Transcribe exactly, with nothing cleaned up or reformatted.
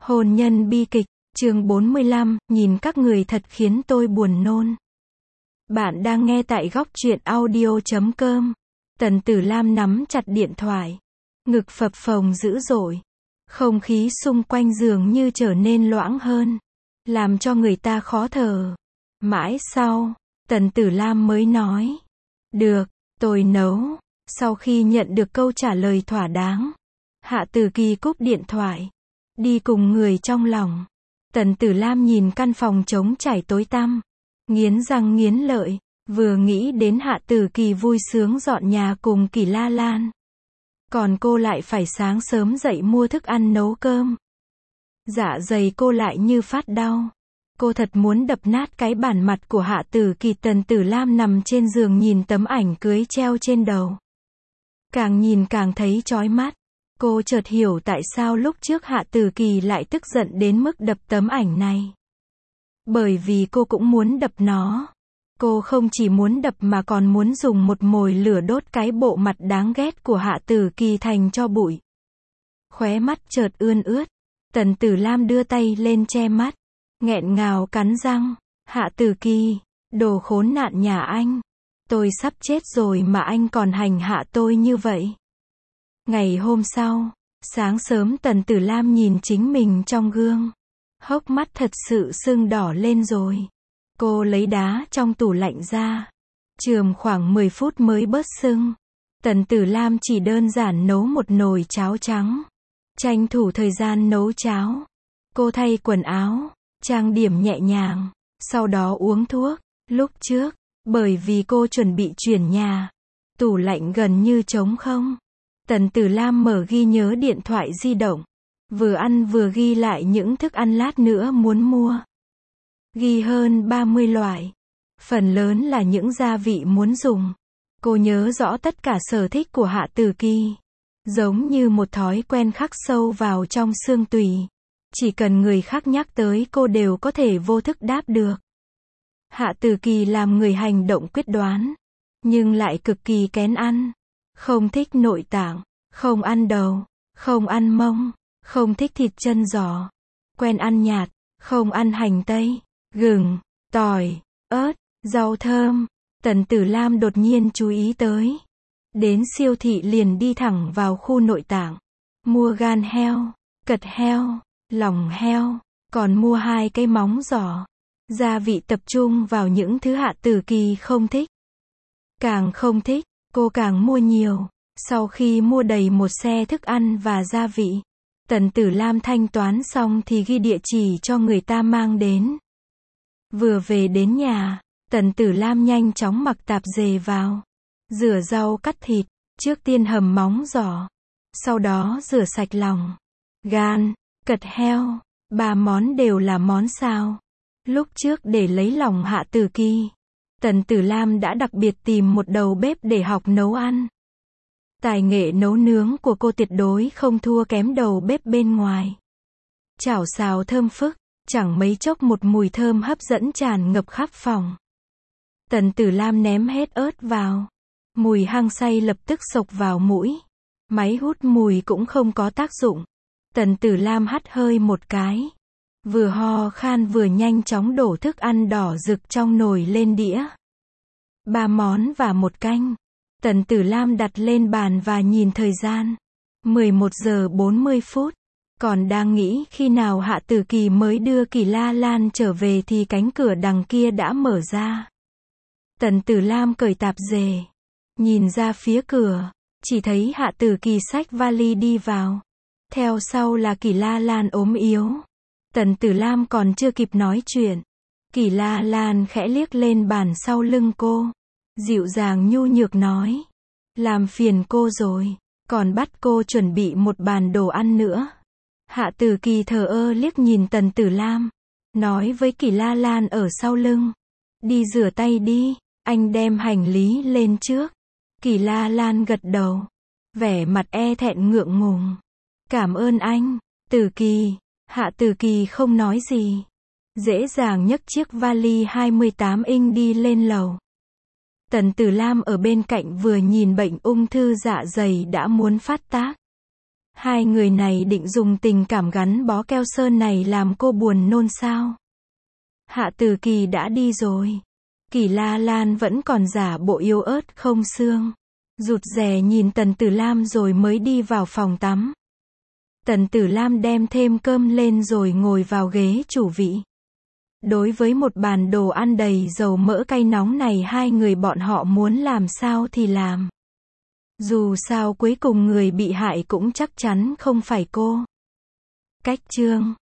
Hôn nhân bi kịch, chương bốn mươi lăm, nhìn các người thật khiến tôi buồn nôn. Bạn đang nghe tại góc truyện audio chấm com. Tần Tử Lam nắm chặt điện thoại. Ngực phập phồng dữ dội. Không khí xung quanh giường như trở nên loãng hơn. Làm cho người ta khó thở. Mãi sau, Tần Tử Lam mới nói. Được, tôi nấu. Sau khi nhận được câu trả lời thỏa đáng, Hạ Tử Kỳ cúp điện thoại. Đi cùng người trong lòng. Tần Tử Lam nhìn căn phòng trống trải tối tăm. Nghiến răng nghiến lợi. Vừa nghĩ đến Hạ Tử Kỳ vui sướng dọn nhà cùng Kỷ La Lan. Còn cô lại phải sáng sớm dậy mua thức ăn nấu cơm. Dạ dày cô lại như phát đau. Cô thật muốn đập nát cái bản mặt của Hạ Tử Kỳ. Tần Tử Lam nằm trên giường nhìn tấm ảnh cưới treo trên đầu. Càng nhìn càng thấy chói mắt. Cô chợt hiểu tại sao lúc trước Hạ Tử Kỳ lại tức giận đến mức đập tấm ảnh này. Bởi vì cô cũng muốn đập nó. Cô không chỉ muốn đập mà còn muốn dùng một mồi lửa đốt cái bộ mặt đáng ghét của Hạ Tử Kỳ thành tro bụi. Khóe mắt chợt ươn ướt. Tần Tử Lam đưa tay lên che mắt. Nghẹn ngào cắn răng. Hạ Tử Kỳ, đồ khốn nạn nhà anh. Tôi sắp chết rồi mà anh còn hành hạ tôi như vậy. Ngày hôm sau, sáng sớm Tần Tử Lam nhìn chính mình trong gương. Hốc mắt thật sự sưng đỏ lên rồi. Cô lấy đá trong tủ lạnh ra. Chườm khoảng mười phút mới bớt sưng. Tần Tử Lam chỉ đơn giản nấu một nồi cháo trắng. Tranh thủ thời gian nấu cháo. Cô thay quần áo, trang điểm nhẹ nhàng, sau đó uống thuốc. Lúc trước, bởi vì cô chuẩn bị chuyển nhà, tủ lạnh gần như trống không. Tần Tử Lam mở ghi nhớ điện thoại di động. Vừa ăn vừa ghi lại những thức ăn lát nữa muốn mua. Ghi hơn ba mươi loại. Phần lớn là những gia vị muốn dùng. Cô nhớ rõ tất cả sở thích của Hạ Tử Kỳ. Giống như một thói quen khắc sâu vào trong xương tủy. Chỉ cần người khác nhắc tới cô đều có thể vô thức đáp được. Hạ Tử Kỳ làm người hành động quyết đoán. Nhưng lại cực kỳ kén ăn. Không thích nội tạng, không ăn đầu, không ăn mông, không thích thịt chân giò. Quen ăn nhạt, không ăn hành tây, gừng, tỏi, ớt, rau thơm. Tần Tử Lam đột nhiên chú ý tới. Đến siêu thị liền đi thẳng vào khu nội tạng. Mua gan heo, cật heo, lòng heo, còn mua hai cái móng giò. Gia vị tập trung vào những thứ Hạ Tử Kỳ không thích. Càng không thích, cô càng mua nhiều. Sau khi mua đầy một xe thức ăn và gia vị, Tần Tử Lam thanh toán xong thì ghi địa chỉ cho người ta mang đến. Vừa về đến nhà, Tần Tử Lam nhanh chóng mặc tạp dề vào. Rửa rau cắt thịt, trước tiên hầm móng giò. Sau đó rửa sạch lòng, gan, cật heo. Ba món đều là món xào. Lúc trước để lấy lòng Hạ Tử Kỳ, Tần Tử Lam đã đặc biệt tìm một đầu bếp để học nấu ăn. Tài nghệ nấu nướng của cô tuyệt đối không thua kém đầu bếp bên ngoài. Chảo xào thơm phức, chẳng mấy chốc một mùi thơm hấp dẫn tràn ngập khắp phòng. Tần Tử Lam ném hết ớt vào. Mùi hăng say lập tức xộc vào mũi. Máy hút mùi cũng không có tác dụng. Tần Tử Lam hắt hơi một cái. Vừa ho khan vừa nhanh chóng đổ thức ăn đỏ rực trong nồi lên đĩa. Ba món và một canh. Tần Tử Lam đặt lên bàn và nhìn thời gian. mười một giờ bốn mươi phút. Còn đang nghĩ khi nào Hạ Tử Kỳ mới đưa Kỷ La Lan trở về thì cánh cửa đằng kia đã mở ra. Tần Tử Lam cởi tạp dề. Nhìn ra phía cửa. Chỉ thấy Hạ Tử Kỳ xách vali đi vào. Theo sau là Kỷ La Lan ốm yếu. Tần Tử Lam còn chưa kịp nói chuyện. Kỷ La Lan khẽ liếc lên bàn sau lưng cô. Dịu dàng nhu nhược nói. Làm phiền cô rồi. Còn bắt cô chuẩn bị một bàn đồ ăn nữa. Hạ Tử Kỳ thờ ơ liếc nhìn Tần Tử Lam. Nói với Kỷ La Lan ở sau lưng. Đi rửa tay đi. Anh đem hành lý lên trước. Kỷ La Lan gật đầu. Vẻ mặt e thẹn ngượng ngùng. Cảm ơn anh, Tử Kỳ. Hạ Tử Kỳ không nói gì. Dễ dàng nhấc chiếc vali hai mươi tám inch đi lên lầu. Tần Tử Lam ở bên cạnh vừa nhìn bệnh ung thư dạ dày đã muốn phát tác. Hai người này định dùng tình cảm gắn bó keo sơn này làm cô buồn nôn sao? Hạ Tử Kỳ đã đi rồi. Kỳ La Lan vẫn còn giả bộ yếu ớt không xương. Rụt rè nhìn Tần Tử Lam rồi mới đi vào phòng tắm. Tần Tử Lam đem thêm cơm lên rồi ngồi vào ghế chủ vị. Đối với một bàn đồ ăn đầy dầu mỡ cay nóng này, hai người bọn họ muốn làm sao thì làm. Dù sao cuối cùng người bị hại cũng chắc chắn không phải cô. Cách chương